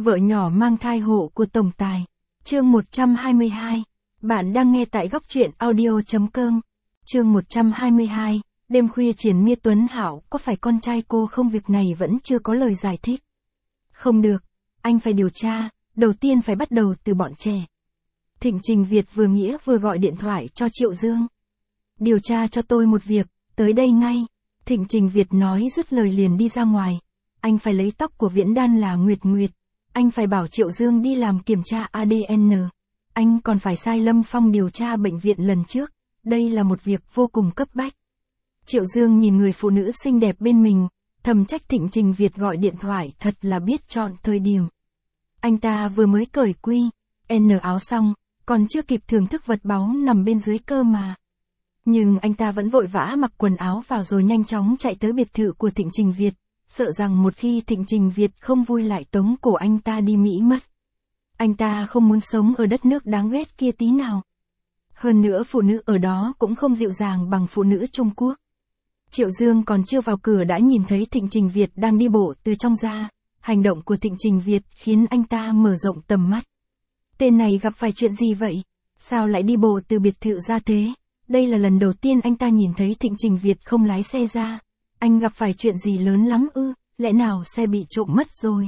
Vợ nhỏ mang thai hộ của tổng tài. Chương 122. Bạn đang nghe tại góc truyện audio.com. Chương 122. Đêm khuya triền miên Tuấn Hạo có phải con trai cô không? Việc này vẫn chưa có lời giải thích. Không được, anh phải điều tra, đầu tiên phải bắt đầu từ bọn trẻ. Thịnh Trình Việt vừa nghĩa vừa gọi điện thoại cho Triệu Dương. Điều tra cho tôi một việc, tới đây ngay. Thịnh Trình Việt nói dứt lời liền đi ra ngoài. Anh phải lấy tóc của Viễn Đan là Nguyệt Nguyệt. Anh phải bảo Triệu Dương đi làm kiểm tra ADN. Anh còn phải sai Lâm Phong điều tra bệnh viện lần trước. Đây là một việc vô cùng cấp bách. Triệu Dương nhìn người phụ nữ xinh đẹp bên mình, thầm trách Thịnh Trình Việt gọi điện thoại thật là biết chọn thời điểm. Anh ta vừa mới cởi quy, áo xong, còn chưa kịp thưởng thức vật báu nằm bên dưới cơ mà. Nhưng anh ta vẫn vội vã mặc quần áo vào rồi nhanh chóng chạy tới biệt thự của Thịnh Trình Việt, sợ rằng một khi Thịnh Trình Việt không vui lại tống cổ anh ta đi Mỹ mất. Anh ta không muốn sống ở đất nước đáng ghét kia tí nào. Hơn nữa phụ nữ ở đó cũng không dịu dàng bằng phụ nữ Trung Quốc. Triệu Dương còn chưa vào cửa đã nhìn thấy Thịnh Trình Việt đang đi bộ từ trong ra. Hành động của Thịnh Trình Việt khiến anh ta mở rộng tầm mắt. Tên này gặp phải chuyện gì vậy? Sao lại đi bộ từ biệt thự ra thế? Đây là lần đầu tiên anh ta nhìn thấy Thịnh Trình Việt không lái xe ra. Anh gặp phải chuyện gì lớn lắm ư? Lẽ nào xe bị trộm mất rồi?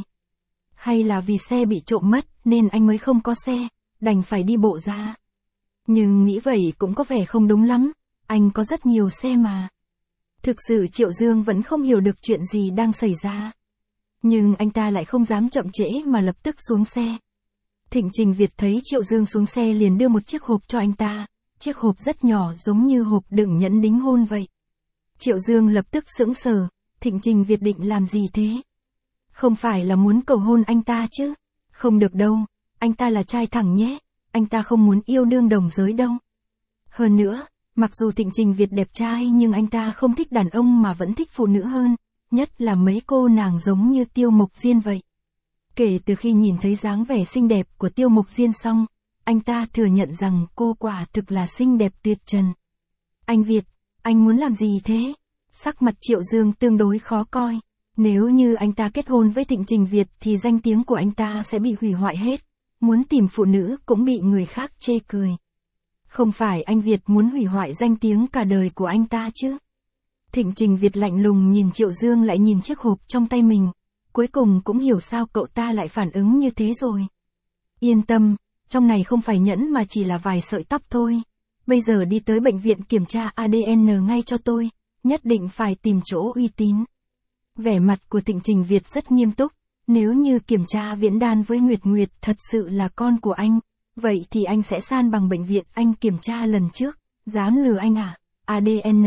Hay là vì xe bị trộm mất nên anh mới không có xe, đành phải đi bộ ra? Nhưng nghĩ vậy cũng có vẻ không đúng lắm, anh có rất nhiều xe mà. Thực sự Triệu Dương vẫn không hiểu được chuyện gì đang xảy ra. Nhưng anh ta lại không dám chậm trễ mà lập tức xuống xe. Thịnh Trình Việt thấy Triệu Dương xuống xe liền đưa một chiếc hộp cho anh ta. Chiếc hộp rất nhỏ giống như hộp đựng nhẫn đính hôn vậy. Triệu Dương lập tức sững sờ, Thịnh Trình Việt định làm gì thế? Không phải là muốn cầu hôn anh ta chứ? Không được đâu, anh ta là trai thẳng nhé, anh ta không muốn yêu đương đồng giới đâu. Hơn nữa, mặc dù Thịnh Trình Việt đẹp trai nhưng anh ta không thích đàn ông mà vẫn thích phụ nữ hơn, nhất là mấy cô nàng giống như Tiêu Mộc Diên vậy. Kể từ khi nhìn thấy dáng vẻ xinh đẹp của Tiêu Mộc Diên xong, anh ta thừa nhận rằng cô quả thực là xinh đẹp tuyệt trần. Anh Việt, anh muốn làm gì thế? Sắc mặt Triệu Dương tương đối khó coi. Nếu như anh ta kết hôn với Thịnh Trình Việt thì danh tiếng của anh ta sẽ bị hủy hoại hết. Muốn tìm phụ nữ cũng bị người khác chê cười. Không phải anh Việt muốn hủy hoại danh tiếng cả đời của anh ta chứ? Thịnh Trình Việt lạnh lùng nhìn Triệu Dương lại nhìn chiếc hộp trong tay mình. Cuối cùng cũng hiểu sao cậu ta lại phản ứng như thế rồi. Yên tâm, trong này không phải nhẫn mà chỉ là vài sợi tóc thôi. Bây giờ đi tới bệnh viện kiểm tra ADN ngay cho tôi, nhất định phải tìm chỗ uy tín. Vẻ mặt của Thịnh Trình Việt rất nghiêm túc, nếu như kiểm tra Viễn Đan với Nguyệt Nguyệt thật sự là con của anh, vậy thì anh sẽ san bằng bệnh viện anh kiểm tra lần trước, dám lừa anh à? ADN.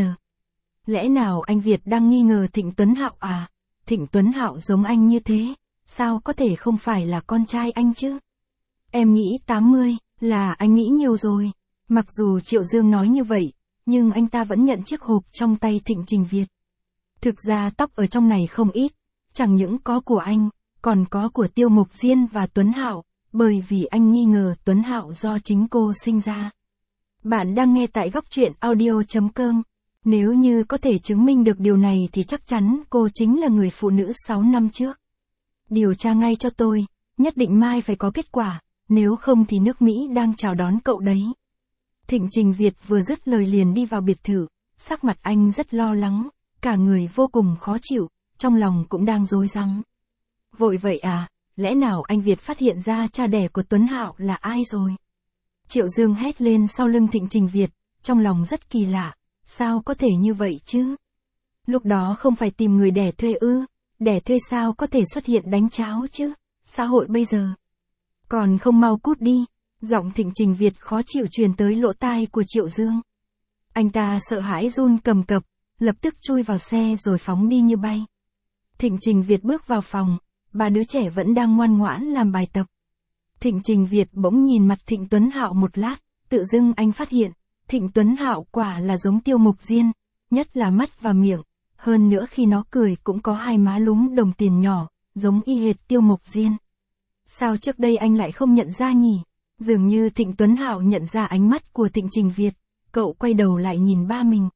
Lẽ nào anh Việt đang nghi ngờ Thịnh Tuấn Hạo à? Thịnh Tuấn Hạo giống anh như thế, sao có thể không phải là con trai anh chứ? Em nghĩ 80, là anh nghĩ nhiều rồi. Mặc dù Triệu Dương nói như vậy, nhưng anh ta vẫn nhận chiếc hộp trong tay Thịnh Trình Việt. Thực ra tóc ở trong này không ít, chẳng những có của anh, còn có của Tiêu Mộc Diên và Tuấn Hạo, bởi vì anh nghi ngờ Tuấn Hạo do chính cô sinh ra. Bạn đang nghe tại góc truyện audio.com. Nếu như có thể chứng minh được điều này thì chắc chắn cô chính là người phụ nữ 6 năm trước. Điều tra ngay cho tôi, nhất định mai phải có kết quả, nếu không thì nước Mỹ đang chào đón cậu đấy. Thịnh Trình Việt vừa dứt lời liền đi vào biệt thự, sắc mặt anh rất lo lắng, cả người vô cùng khó chịu, trong lòng cũng đang rối rắm. Vội vậy à, lẽ nào anh Việt phát hiện ra cha đẻ của Tuấn Hạo là ai rồi? Triệu Dương hét lên sau lưng Thịnh Trình Việt, trong lòng rất kỳ lạ, sao có thể như vậy chứ? Lúc đó không phải tìm người đẻ thuê ư? Đẻ thuê sao có thể xuất hiện đánh cháo chứ? Xã hội bây giờ còn không mau cút đi. Giọng Thịnh Trình Việt khó chịu truyền tới lỗ tai của Triệu Dương. Anh ta sợ hãi run cầm cập, lập tức chui vào xe rồi phóng đi như bay. Thịnh Trình Việt bước vào phòng, ba đứa trẻ vẫn đang ngoan ngoãn làm bài tập. Thịnh Trình Việt bỗng nhìn mặt Thịnh Tuấn Hạo một lát, tự dưng anh phát hiện, Thịnh Tuấn Hạo quả là giống Tiêu Mộc Diên, nhất là mắt và miệng, hơn nữa khi nó cười cũng có hai má lúm đồng tiền nhỏ, giống y hệt Tiêu Mộc Diên. Sao trước đây anh lại không nhận ra nhỉ? Dường như Thịnh Tuấn Hạo nhận ra ánh mắt của Thịnh Trình Việt, cậu quay đầu lại nhìn ba mình.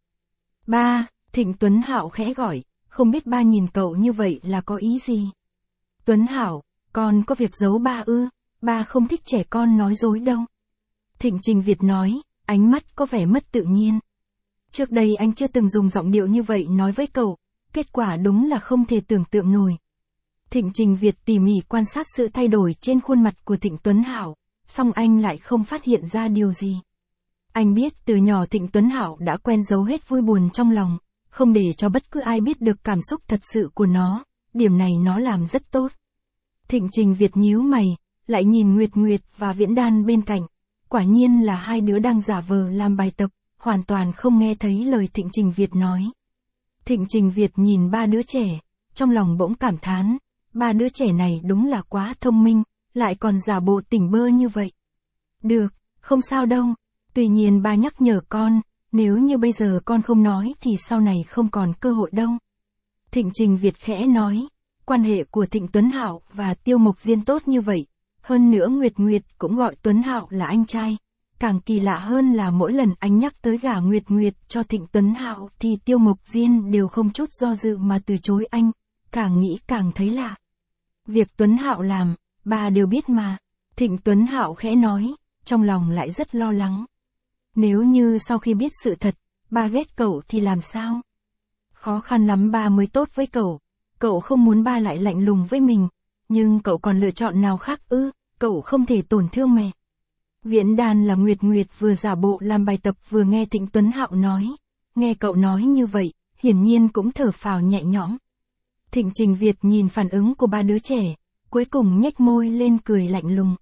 Ba, Thịnh Tuấn Hạo khẽ gọi, không biết ba nhìn cậu như vậy là có ý gì? Tuấn Hạo, Con có việc giấu ba ư? Ba không thích trẻ con nói dối đâu. Thịnh Trình Việt nói, ánh mắt có vẻ mất tự nhiên. Trước đây anh chưa từng dùng giọng điệu như vậy nói với cậu, kết quả đúng là không thể tưởng tượng nổi. Thịnh Trình Việt tỉ mỉ quan sát sự thay đổi trên khuôn mặt của Thịnh Tuấn Hảo, song anh lại không phát hiện ra điều gì. Anh biết từ nhỏ Thịnh Tuấn Hảo đã quen giấu hết vui buồn trong lòng, không để cho bất cứ ai biết được cảm xúc thật sự của nó, điểm này nó làm rất tốt. Thịnh Trình Việt nhíu mày, lại nhìn Nguyệt Nguyệt và Viễn Đan bên cạnh, quả nhiên là hai đứa đang giả vờ làm bài tập, hoàn toàn không nghe thấy lời Thịnh Trình Việt nói. Thịnh Trình Việt nhìn ba đứa trẻ, trong lòng bỗng cảm thán, ba đứa trẻ này đúng là quá thông minh, lại còn giả bộ tỉnh bơ như vậy. Được, không sao đâu, tuy nhiên ba nhắc nhở con, nếu như bây giờ con không nói thì sau này không còn cơ hội đâu. Thịnh Trình Việt khẽ nói, quan hệ của Thịnh Tuấn Hạo và Tiêu Mộc Diên tốt như vậy, hơn nữa Nguyệt Nguyệt cũng gọi Tuấn Hạo là anh trai. Càng kỳ lạ hơn là mỗi lần anh nhắc tới gả Nguyệt Nguyệt cho Thịnh Tuấn Hạo thì Tiêu Mộc Diên đều không chút do dự mà từ chối anh, càng nghĩ càng thấy lạ. Việc Tuấn Hạo làm, ba đều biết mà, Thịnh Tuấn Hạo khẽ nói, trong lòng lại rất lo lắng. Nếu như sau khi biết sự thật, ba ghét cậu thì làm sao? Khó khăn lắm ba mới tốt với cậu không muốn ba lại lạnh lùng với mình, nhưng cậu còn lựa chọn nào khác ư, cậu không thể tổn thương mẹ. Viễn Đan là Nguyệt Nguyệt vừa giả bộ làm bài tập vừa nghe Thịnh Tuấn Hạo nói, nghe cậu nói như vậy, hiển nhiên cũng thở phào nhẹ nhõm. Thịnh Trình Việt nhìn phản ứng của ba đứa trẻ, cuối cùng nhếch môi lên cười lạnh lùng.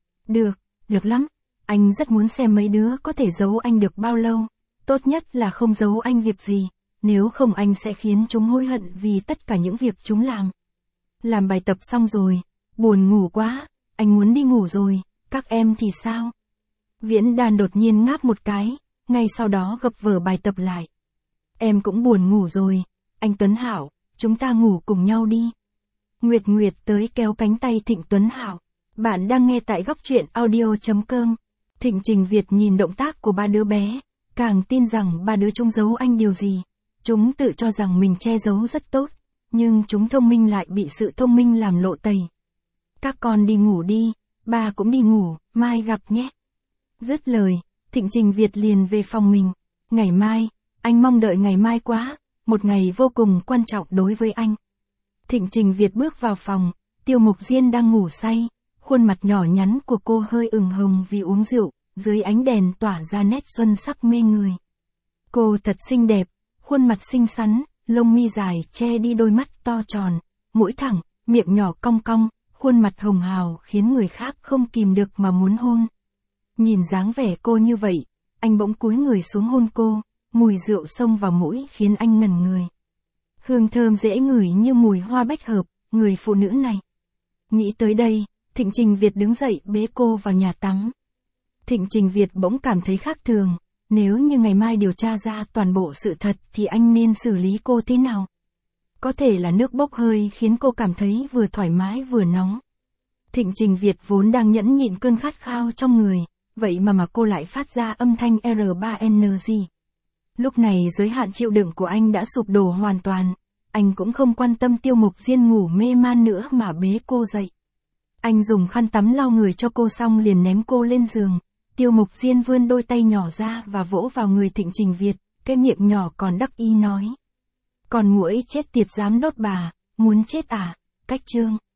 Được lắm, anh rất muốn xem mấy đứa có thể giấu anh được bao lâu, tốt nhất là không giấu anh việc gì, nếu không anh sẽ khiến chúng hối hận vì tất cả những việc chúng làm. Làm bài tập xong rồi, buồn ngủ quá, anh muốn đi ngủ rồi, các em thì sao? Viễn Đan đột nhiên ngáp một cái, ngay sau đó gập vở bài tập lại. Em cũng buồn ngủ rồi, anh Tuấn Hảo, chúng ta ngủ cùng nhau đi. Nguyệt Nguyệt tới kéo cánh tay Thịnh Tuấn Hảo. Bạn đang nghe tại góc truyện audio.com. Thịnh Trình Việt nhìn động tác của ba đứa bé, càng tin rằng ba đứa chúng giấu anh điều gì. Chúng tự cho rằng mình che giấu rất tốt, nhưng chúng thông minh lại bị sự thông minh làm lộ tẩy. Các con đi ngủ đi, ba cũng đi ngủ, mai gặp nhé. Dứt lời, Thịnh Trình Việt liền về phòng mình. Ngày mai, anh mong đợi ngày mai quá, một ngày vô cùng quan trọng đối với anh. Thịnh Trình Việt bước vào phòng, Tiêu Mộc Diên đang ngủ say, khuôn mặt nhỏ nhắn của cô hơi ửng hồng vì uống rượu, dưới ánh đèn tỏa ra nét xuân sắc mê người. Cô thật xinh đẹp, khuôn mặt xinh xắn, lông mi dài che đi đôi mắt to tròn, mũi thẳng, miệng nhỏ cong cong, khuôn mặt hồng hào khiến người khác không kìm được mà muốn hôn. Nhìn dáng vẻ cô như vậy, anh bỗng cúi người xuống hôn cô, mùi rượu xông vào mũi khiến anh ngẩn người. Hương thơm dễ ngửi như mùi hoa bách hợp, người phụ nữ này. Nghĩ tới đây, Thịnh Trình Việt đứng dậy bế cô vào nhà tắm. Thịnh Trình Việt bỗng cảm thấy khác thường, nếu như ngày mai điều tra ra toàn bộ sự thật thì anh nên xử lý cô thế nào? Có thể là nước bốc hơi khiến cô cảm thấy vừa thoải mái vừa nóng. Thịnh Trình Việt vốn đang nhẫn nhịn cơn khát khao trong người, vậy mà cô lại phát ra âm thanh R3NG. Lúc này giới hạn chịu đựng của anh đã sụp đổ hoàn toàn, anh cũng không quan tâm Tiêu Mộc Diên ngủ mê man nữa mà bế cô dậy. Anh dùng khăn tắm lau người cho cô xong liền ném cô lên giường. Tiêu Mộc Diên vươn đôi tay nhỏ ra và vỗ vào người Thịnh Trình Việt, cái miệng nhỏ còn đắc ý nói. Còn muỗi chết tiệt dám đốt bà, muốn chết à, cách trương.